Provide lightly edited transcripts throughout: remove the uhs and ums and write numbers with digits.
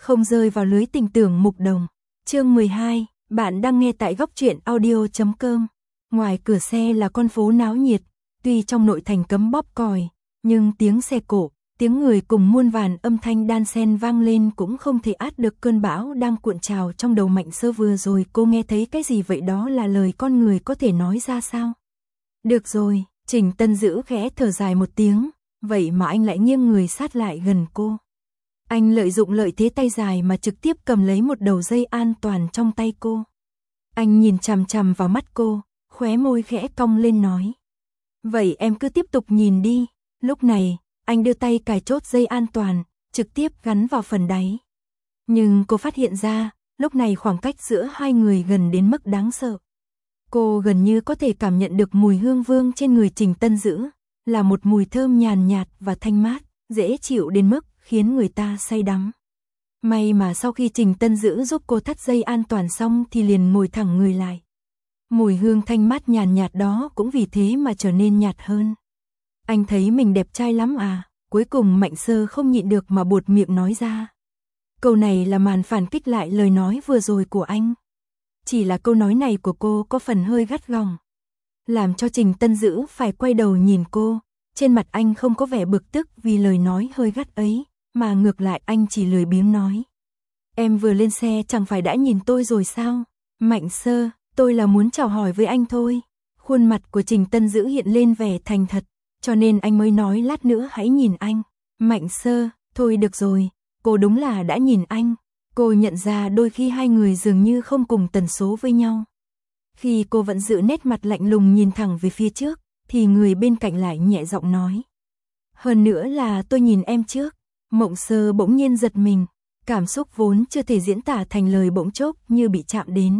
không rơi vào lưới tình tưởng mục đồng. Chương 12, bạn đang nghe tại góc truyện audio.com. Ngoài cửa xe là con phố náo nhiệt, tuy trong nội thành cấm bóp còi, nhưng tiếng xe cộ, tiếng người cùng muôn vàn âm thanh đan xen vang lên cũng không thể át được cơn bão đang cuộn trào trong đầu Mạnh Sơ. Vừa rồi cô nghe thấy cái gì vậy, đó là lời con người có thể nói ra sao? Được rồi, Trình Tân Dữ khẽ thở dài một tiếng, vậy mà anh lại nghiêng người sát lại gần cô. Anh lợi dụng lợi thế tay dài mà trực tiếp cầm lấy một đầu dây an toàn trong tay cô. Anh nhìn chằm chằm vào mắt cô, khóe môi khẽ cong lên nói. Vậy em cứ tiếp tục nhìn đi. Lúc này, anh đưa tay cài chốt dây an toàn, trực tiếp gắn vào phần đáy. Nhưng cô phát hiện ra, lúc này khoảng cách giữa hai người gần đến mức đáng sợ. Cô gần như có thể cảm nhận được mùi hương vương trên người Trình Tân Dữ, là một mùi thơm nhàn nhạt và thanh mát, dễ chịu đến mức khiến người ta say đắm. May mà sau khi Trình Tân Dữ giúp cô thắt dây an toàn xong thì liền ngồi thẳng người lại. Mùi hương thanh mát nhàn nhạt đó cũng vì thế mà trở nên nhạt hơn. Anh thấy mình đẹp trai lắm à? Cuối cùng Mạnh Sơ không nhịn được mà buột miệng nói ra. Câu này là màn phản kích lại lời nói vừa rồi của anh. Chỉ là câu nói này của cô có phần hơi gắt gỏng, làm cho Trình Tân Dữ phải quay đầu nhìn cô. Trên mặt anh không có vẻ bực tức vì lời nói hơi gắt ấy, mà ngược lại anh chỉ lười biếng nói. Em vừa lên xe chẳng phải đã nhìn tôi rồi sao? Mạnh Sơ, tôi là muốn chào hỏi với anh thôi. Khuôn mặt của Trình Tân Dữ hiện lên vẻ thành thật, cho nên anh mới nói lát nữa hãy nhìn anh. Mạnh Sơ, thôi được rồi, cô đúng là đã nhìn anh. Cô nhận ra đôi khi hai người dường như không cùng tần số với nhau. Khi cô vẫn giữ nét mặt lạnh lùng nhìn thẳng về phía trước, thì người bên cạnh lại nhẹ giọng nói. Hơn nữa là tôi nhìn em trước. Mộng Sơ bỗng nhiên giật mình, cảm xúc vốn chưa thể diễn tả thành lời bỗng chốc như bị chạm đến.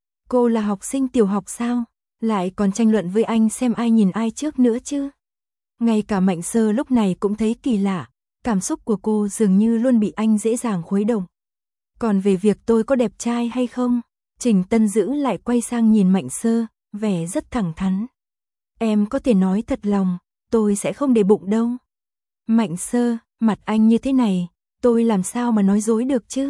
Cô là học sinh tiểu học sao? Lại còn tranh luận với anh xem ai nhìn ai trước nữa chứ? Ngay cả Mạnh Sơ lúc này cũng thấy kỳ lạ, cảm xúc của cô dường như luôn bị anh dễ dàng khuấy động. Còn về việc tôi có đẹp trai hay không? Trình Tân Dữ lại quay sang nhìn Mạnh Sơ, vẻ rất thẳng thắn. Em có thể nói thật lòng, tôi sẽ không để bụng đâu. Mạnh Sơ, mặt anh như thế này, tôi làm sao mà nói dối được chứ?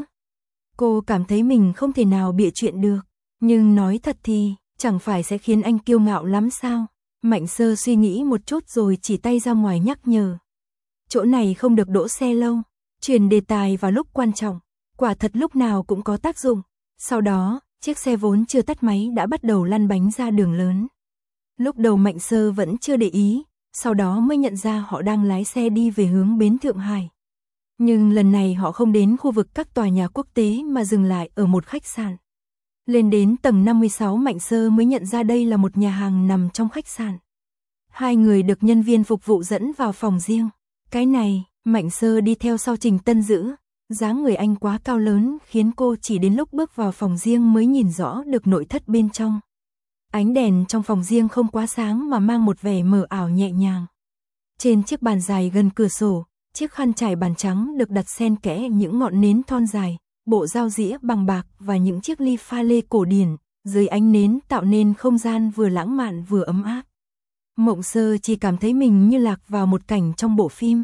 Cô cảm thấy mình không thể nào bịa chuyện được, nhưng nói thật thì, chẳng phải sẽ khiến anh kiêu ngạo lắm sao? Mạnh Sơ suy nghĩ một chút rồi chỉ tay ra ngoài nhắc nhở. Chỗ này không được đỗ xe lâu, chuyển đề tài vào lúc quan trọng, quả thật lúc nào cũng có tác dụng. Sau đó, chiếc xe vốn chưa tắt máy đã bắt đầu lăn bánh ra đường lớn. Lúc đầu Mạnh Sơ vẫn chưa để ý, sau đó mới nhận ra họ đang lái xe đi về hướng bến Thượng Hải. Nhưng lần này họ không đến khu vực các tòa nhà quốc tế mà dừng lại ở một khách sạn. Lên đến tầng 56 Mạnh Sơ mới nhận ra đây là một nhà hàng nằm trong khách sạn. Hai người được nhân viên phục vụ dẫn vào phòng riêng. Cái này, Mạnh Sơ đi theo sau Trình Tân Dữ. Dáng người anh quá cao lớn khiến cô chỉ đến lúc bước vào phòng riêng mới nhìn rõ được nội thất bên trong. Ánh đèn trong phòng riêng không quá sáng mà mang một vẻ mờ ảo nhẹ nhàng. Trên chiếc bàn dài gần cửa sổ, chiếc khăn trải bàn trắng được đặt xen kẽ những ngọn nến thon dài, bộ dao dĩa bằng bạc và những chiếc ly pha lê cổ điển, dưới ánh nến tạo nên không gian vừa lãng mạn vừa ấm áp. Mộng Sơ chỉ cảm thấy mình như lạc vào một cảnh trong bộ phim.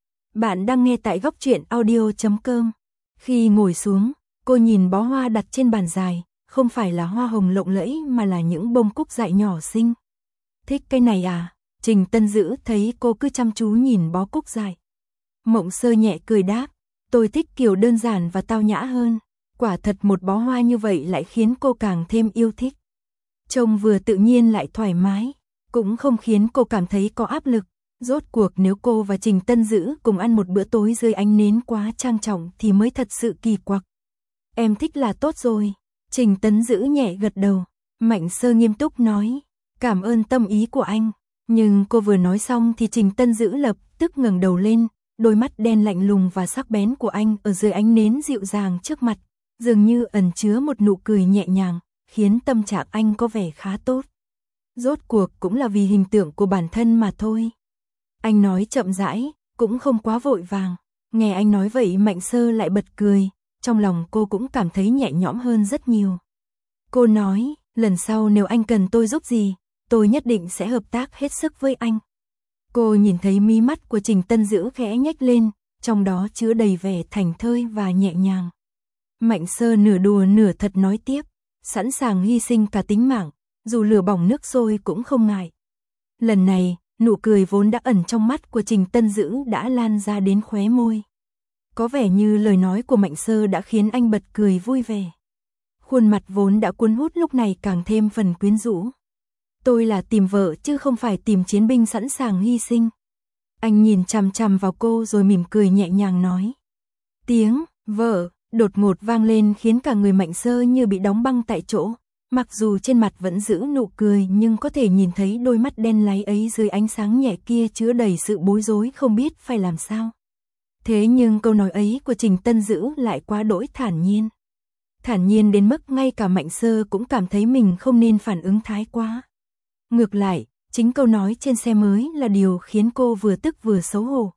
Bạn đang nghe tại góc truyện audio.com. Khi ngồi xuống, cô nhìn bó hoa đặt trên bàn dài, không phải là hoa hồng lộng lẫy mà là những bông cúc dại nhỏ xinh. Thích cái này à? Trình Tân Dữ thấy cô cứ chăm chú nhìn bó cúc dại. Mộng Sơ nhẹ cười đáp, tôi thích kiểu đơn giản và tao nhã hơn. Quả thật một bó hoa như vậy lại khiến cô càng thêm yêu thích. Trông vừa tự nhiên lại thoải mái, cũng không khiến cô cảm thấy có áp lực. Rốt cuộc nếu cô và Trình Tân Dữ cùng ăn một bữa tối dưới ánh nến quá trang trọng thì mới thật sự kỳ quặc. Em thích là tốt rồi. Trình Tân Dữ nhẹ gật đầu. Mạnh Sơ nghiêm túc nói, cảm ơn tâm ý của anh. Nhưng cô vừa nói xong thì Trình Tân Dữ lập tức ngẩng đầu lên, đôi mắt đen lạnh lùng và sắc bén của anh ở dưới ánh nến dịu dàng trước mặt, dường như ẩn chứa một nụ cười nhẹ nhàng, khiến tâm trạng anh có vẻ khá tốt. Rốt cuộc cũng là vì hình tượng của bản thân mà thôi. Anh nói chậm rãi, cũng không quá vội vàng. Nghe anh nói vậy Mạnh Sơ lại bật cười, trong lòng cô cũng cảm thấy nhẹ nhõm hơn rất nhiều. Cô nói, lần sau nếu anh cần tôi giúp gì, tôi nhất định sẽ hợp tác hết sức với anh. Cô nhìn thấy mí mắt của Trình Tân Dữ khẽ nhếch lên, trong đó chứa đầy vẻ thảnh thơi và nhẹ nhàng. Mạnh Sơ nửa đùa nửa thật nói tiếp, sẵn sàng hy sinh cả tính mạng, dù lửa bỏng nước sôi cũng không ngại. Lần này, nụ cười vốn đã ẩn trong mắt của Trình Tân Dữ đã lan ra đến khóe môi. Có vẻ như lời nói của Mạnh Sơ đã khiến anh bật cười vui vẻ. Khuôn mặt vốn đã cuốn hút lúc này càng thêm phần quyến rũ. Tôi là tìm vợ chứ không phải tìm chiến binh sẵn sàng hy sinh. Anh nhìn chằm chằm vào cô rồi mỉm cười nhẹ nhàng nói. Tiếng vợ đột ngột vang lên khiến cả người Mạnh Sơ như bị đóng băng tại chỗ. Mặc dù trên mặt vẫn giữ nụ cười nhưng có thể nhìn thấy đôi mắt đen láy ấy dưới ánh sáng nhẹ kia chứa đầy sự bối rối không biết phải làm sao. Thế nhưng câu nói ấy của Trình Tân Dữ lại quá đỗi thản nhiên. Thản nhiên đến mức ngay cả Mạnh Sơ cũng cảm thấy mình không nên phản ứng thái quá. Ngược lại, chính câu nói trên xe mới là điều khiến cô vừa tức vừa xấu hổ.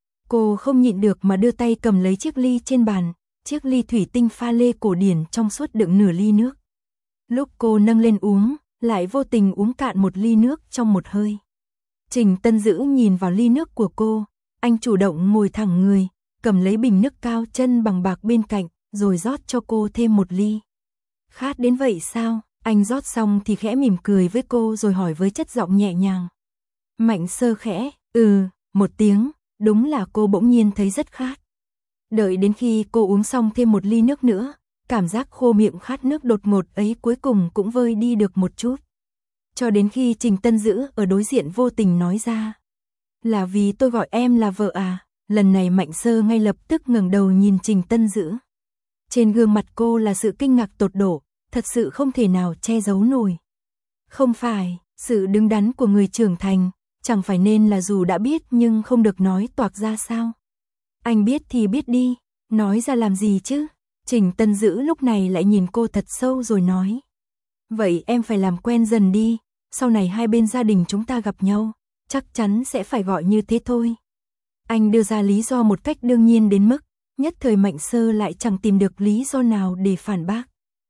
Cô không nhịn được mà đưa tay cầm lấy chiếc ly trên bàn, chiếc ly thủy tinh pha lê cổ điển trong suốt đựng nửa ly nước. Lúc cô nâng lên uống, lại vô tình uống cạn một ly nước trong một hơi. Trình Tân Dữ nhìn vào ly nước của cô, anh chủ động ngồi thẳng người, cầm lấy bình nước cao chân bằng bạc bên cạnh, rồi rót cho cô thêm một ly. Khát đến vậy sao? Anh rót xong thì khẽ mỉm cười với cô rồi hỏi với chất giọng nhẹ nhàng. Mạnh Sơ khẽ, một tiếng, đúng là cô bỗng nhiên thấy rất khát. Đợi đến khi cô uống xong thêm một ly nước nữa, cảm giác khô miệng khát nước đột ngột ấy cuối cùng cũng vơi đi được một chút. Cho đến khi Trình Tân Dữ ở đối diện vô tình nói ra. Là vì tôi gọi em là vợ à? Lần này Mạnh Sơ ngay lập tức ngẩng đầu nhìn Trình Tân Dữ. Trên gương mặt cô là sự kinh ngạc tột độ, thật sự không thể nào che giấu nổi. Không phải, sự đứng đắn của người trưởng thành, chẳng phải nên là dù đã biết nhưng không được nói toạc ra sao? Anh biết thì biết đi, nói ra làm gì chứ? Trình Tân Dữ lúc này lại nhìn cô thật sâu rồi nói. Vậy em phải làm quen dần đi, sau này hai bên gia đình chúng ta gặp nhau, chắc chắn sẽ phải gọi như thế thôi. Anh đưa ra lý do một cách đương nhiên đến mức, nhất thời Mạnh Sơ lại chẳng tìm được lý do nào để phản bác.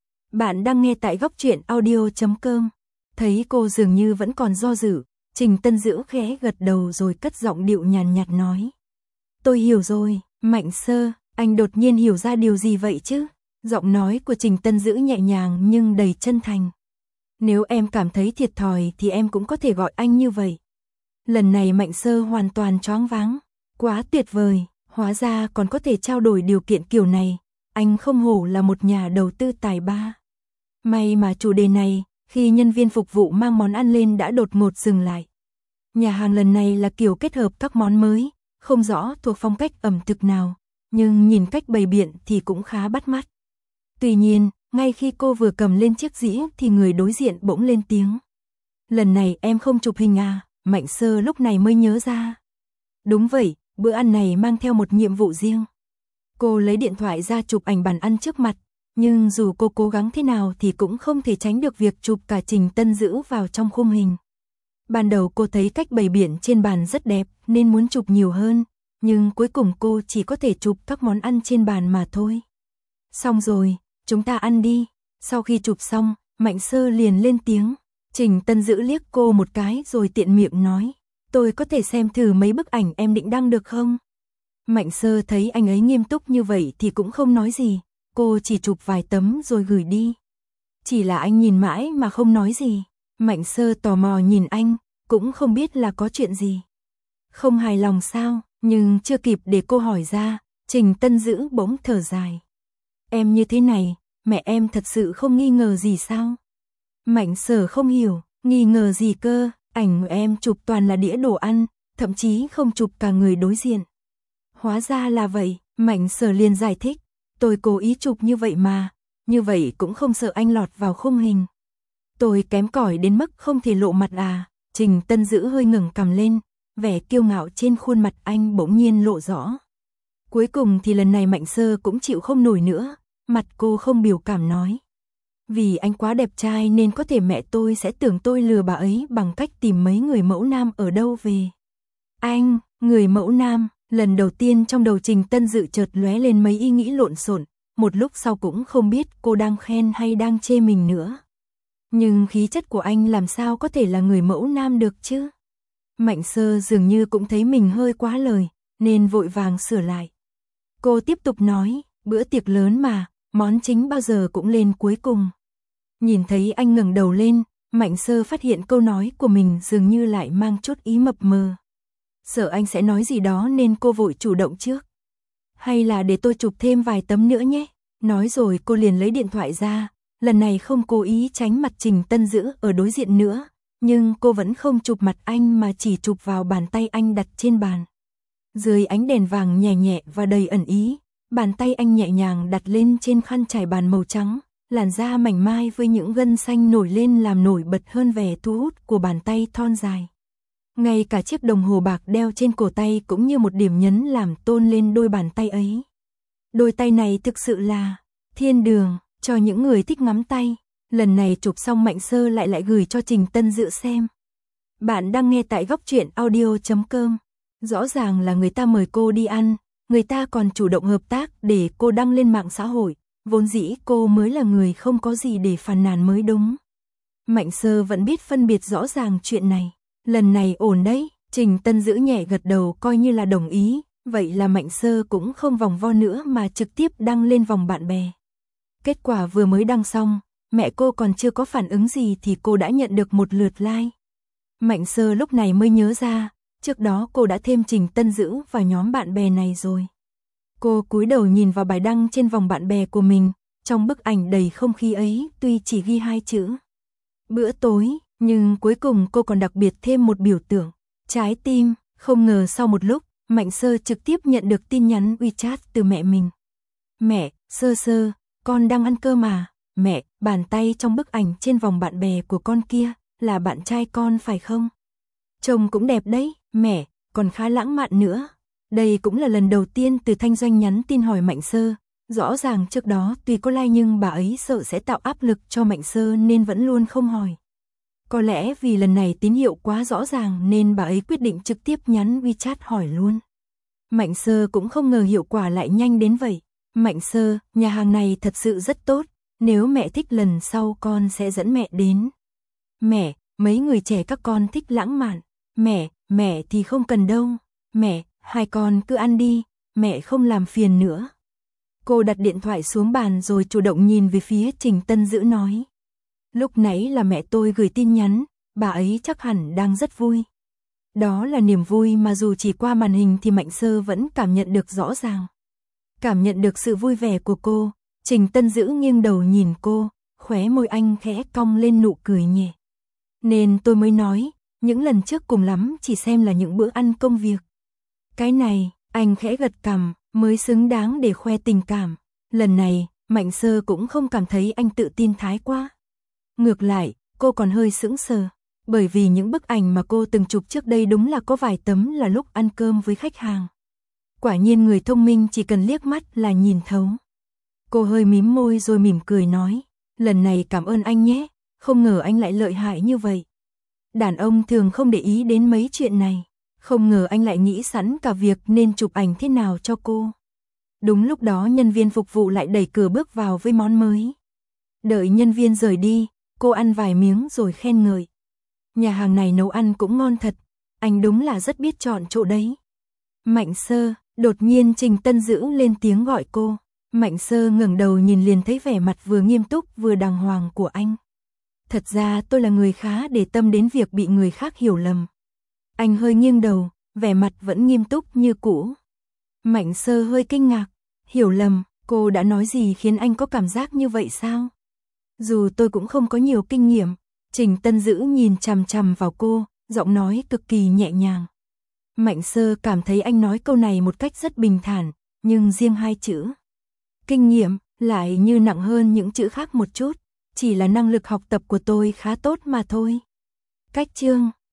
Bạn đang nghe tại góc truyện audio.com. Thấy cô dường như vẫn còn do dự, Trình Tân Dữ khẽ gật đầu rồi cất giọng điệu nhàn nhạt nói. Tôi hiểu rồi, Mạnh Sơ, anh đột nhiên hiểu ra điều gì vậy chứ? Giọng nói của Trình Tân Dữ nhẹ nhàng nhưng đầy chân thành. Nếu em cảm thấy thiệt thòi thì em cũng có thể gọi anh như vậy. Lần này Mạnh Sơ hoàn toàn choáng váng. Quá tuyệt vời, hóa ra còn có thể trao đổi điều kiện kiểu này. Anh không hổ là một nhà đầu tư tài ba. May mà chủ đề này, khi nhân viên phục vụ mang món ăn lên đã đột ngột dừng lại. Nhà hàng lần này là kiểu kết hợp các món mới, không rõ thuộc phong cách ẩm thực nào, nhưng nhìn cách bày biện thì cũng khá bắt mắt. Tuy nhiên, ngay khi cô vừa cầm lên chiếc dĩa thì người đối diện bỗng lên tiếng. Lần này em không chụp hình à? Mạnh Sơ lúc này mới nhớ ra. Đúng vậy, bữa ăn này mang theo một nhiệm vụ riêng. Cô lấy điện thoại ra chụp ảnh bàn ăn trước mặt, nhưng dù cô cố gắng thế nào thì cũng không thể tránh được việc chụp cả Trình Tân Dữ vào trong khung hình. Ban đầu cô thấy cách bày biện trên bàn rất đẹp nên muốn chụp nhiều hơn, nhưng cuối cùng cô chỉ có thể chụp các món ăn trên bàn mà thôi. Xong rồi, chúng ta ăn đi. Sau khi chụp xong, Mạnh Sơ liền lên tiếng. Trình Tân Dữ liếc cô một cái rồi tiện miệng nói. Tôi có thể xem thử mấy bức ảnh em định đăng được không? Mạnh Sơ thấy anh ấy nghiêm túc như vậy thì cũng không nói gì. Cô chỉ chụp vài tấm rồi gửi đi. Chỉ là anh nhìn mãi mà không nói gì. Mạnh Sơ tò mò nhìn anh, cũng không biết là có chuyện gì. Không hài lòng sao? Nhưng chưa kịp để cô hỏi ra, Trình Tân Dữ bỗng thở dài. Em như thế này, mẹ em thật sự không nghi ngờ gì sao? Mạnh Sơ không hiểu, nghi ngờ gì cơ? Ảnh em chụp toàn là đĩa đồ ăn, thậm chí không chụp cả người đối diện. Hóa ra là vậy, Mạnh Sơ liền giải thích. Tôi cố ý chụp như vậy mà, như vậy cũng không sợ anh lọt vào khung hình. Tôi kém cỏi đến mức không thể lộ mặt à? Trình Tân Dữ hơi ngẩng cằm lên, vẻ kiêu ngạo trên khuôn mặt anh bỗng nhiên lộ rõ. Cuối cùng thì lần này Mạnh Sơ cũng chịu không nổi nữa, mặt cô không biểu cảm nói. Vì anh quá đẹp trai nên có thể mẹ tôi sẽ tưởng tôi lừa bà ấy bằng cách tìm mấy người mẫu nam ở đâu về. Anh, người mẫu nam, lần đầu tiên trong đầu Trình Tân Dữ chợt lóe lên mấy ý nghĩ lộn xộn, một lúc sau cũng không biết cô đang khen hay đang chê mình nữa. Nhưng khí chất của anh làm sao có thể là người mẫu nam được chứ? Mạnh Sơ dường như cũng thấy mình hơi quá lời, nên vội vàng sửa lại. Cô tiếp tục nói, bữa tiệc lớn mà, món chính bao giờ cũng lên cuối cùng. Nhìn thấy anh ngẩng đầu lên, Mạnh Sơ phát hiện câu nói của mình dường như lại mang chút ý mập mờ. Sợ anh sẽ nói gì đó nên cô vội chủ động trước. Hay là để tôi chụp thêm vài tấm nữa nhé. Nói rồi cô liền lấy điện thoại ra, lần này không cố ý tránh mặt Trình Tân Dữ ở đối diện nữa, nhưng cô vẫn không chụp mặt anh mà chỉ chụp vào bàn tay anh đặt trên bàn. Dưới ánh đèn vàng nhẹ nhẹ và đầy ẩn ý, bàn tay anh nhẹ nhàng đặt lên trên khăn trải bàn màu trắng, làn da mảnh mai với những gân xanh nổi lên làm nổi bật hơn vẻ thu hút của bàn tay thon dài. Ngay cả chiếc đồng hồ bạc đeo trên cổ tay cũng như một điểm nhấn làm tôn lên đôi bàn tay ấy. Đôi tay này thực sự là thiên đường cho những người thích ngắm tay. Lần này chụp xong Mạnh Sơ lại gửi cho Trình Tân Dữ xem. Bạn đang nghe tại góc truyện audio.com. Rõ ràng là người ta mời cô đi ăn, người ta còn chủ động hợp tác để cô đăng lên mạng xã hội. Vốn dĩ cô mới là người không có gì để phàn nàn mới đúng. Mạnh Sơ vẫn biết phân biệt rõ ràng chuyện này. Lần này ổn đấy, Trình Tân Dữ nhẹ gật đầu coi như là đồng ý. Vậy là Mạnh Sơ cũng không vòng vo nữa mà trực tiếp đăng lên vòng bạn bè. Kết quả vừa mới đăng xong, mẹ cô còn chưa có phản ứng gì thì cô đã nhận được một lượt like. Mạnh Sơ lúc này mới nhớ ra, trước đó cô đã thêm Trình Tân Dữ vào nhóm bạn bè này rồi. Cô cúi đầu nhìn vào bài đăng trên vòng bạn bè của mình, trong bức ảnh đầy không khí ấy tuy chỉ ghi 2 chữ bữa tối, nhưng cuối cùng cô còn đặc biệt thêm một biểu tượng trái tim. Không ngờ sau một lúc, Mạnh Sơ trực tiếp nhận được tin nhắn WeChat từ mẹ mình. Mẹ, Sơ, con đang ăn cơm mà. Mẹ, bàn tay trong bức ảnh trên vòng bạn bè của con kia, là bạn trai con phải không? Trông cũng đẹp đấy, mẹ, còn khá lãng mạn nữa. Đây cũng là lần đầu tiên Từ Thanh Doanh nhắn tin hỏi Mạnh Sơ. Rõ ràng trước đó tuy có like nhưng bà ấy sợ sẽ tạo áp lực cho Mạnh Sơ nên vẫn luôn không hỏi. Có lẽ vì lần này tín hiệu quá rõ ràng nên bà ấy quyết định trực tiếp nhắn WeChat hỏi luôn. Mạnh Sơ cũng không ngờ hiệu quả lại nhanh đến vậy. Mạnh Sơ, nhà hàng này thật sự rất tốt, nếu mẹ thích lần sau con sẽ dẫn mẹ đến. Mẹ, mấy người trẻ các con thích lãng mạn. Mẹ thì không cần đâu. Mẹ, hai con cứ ăn đi, mẹ không làm phiền nữa. Cô đặt điện thoại xuống bàn rồi chủ động nhìn về phía Trình Tân Dữ nói. Lúc nãy là mẹ tôi gửi tin nhắn, bà ấy chắc hẳn đang rất vui. Đó là niềm vui mà dù chỉ qua màn hình thì Mạnh Sơ vẫn cảm nhận được rõ ràng. Cảm nhận được sự vui vẻ của cô, Trình Tân Dữ nghiêng đầu nhìn cô, khóe môi anh khẽ cong lên nụ cười nhẹ. Nên tôi mới nói, những lần trước cùng lắm chỉ xem là những bữa ăn công việc. Cái này, anh khẽ gật cằm, mới xứng đáng để khoe tình cảm. Lần này, Mạnh Sơ cũng không cảm thấy anh tự tin thái quá. Ngược lại, cô còn hơi sững sờ, bởi vì những bức ảnh mà cô từng chụp trước đây đúng là có vài tấm là lúc ăn cơm với khách hàng. Quả nhiên người thông minh chỉ cần liếc mắt là nhìn thấu. Cô hơi mím môi rồi mỉm cười nói, lần này cảm ơn anh nhé, không ngờ anh lại lợi hại như vậy. Đàn ông thường không để ý đến mấy chuyện này, không ngờ anh lại nghĩ sẵn cả việc nên chụp ảnh thế nào cho cô. Đúng lúc đó nhân viên phục vụ lại đẩy cửa bước vào với món mới. Đợi nhân viên rời đi, cô ăn vài miếng rồi khen ngợi. Nhà hàng này nấu ăn cũng ngon thật, anh đúng là rất biết chọn chỗ đấy. Mạnh Sơ, đột nhiên Trình Tân Dữ lên tiếng gọi cô. Mạnh Sơ ngẩng đầu nhìn liền thấy vẻ mặt vừa nghiêm túc vừa đàng hoàng của anh. Thật ra tôi là người khá để tâm đến việc bị người khác hiểu lầm. Anh hơi nghiêng đầu, vẻ mặt vẫn nghiêm túc như cũ. Mạnh Sơ hơi kinh ngạc, hiểu lầm, cô đã nói gì khiến anh có cảm giác như vậy sao? Dù tôi cũng không có nhiều kinh nghiệm, Trình Tân Dữ nhìn chằm chằm vào cô, giọng nói cực kỳ nhẹ nhàng. Mạnh Sơ cảm thấy anh nói câu này một cách rất bình thản, nhưng riêng 2 chữ kinh nghiệm lại như nặng hơn những chữ khác một chút, chỉ là năng lực học tập của tôi khá tốt mà thôi. Cách chương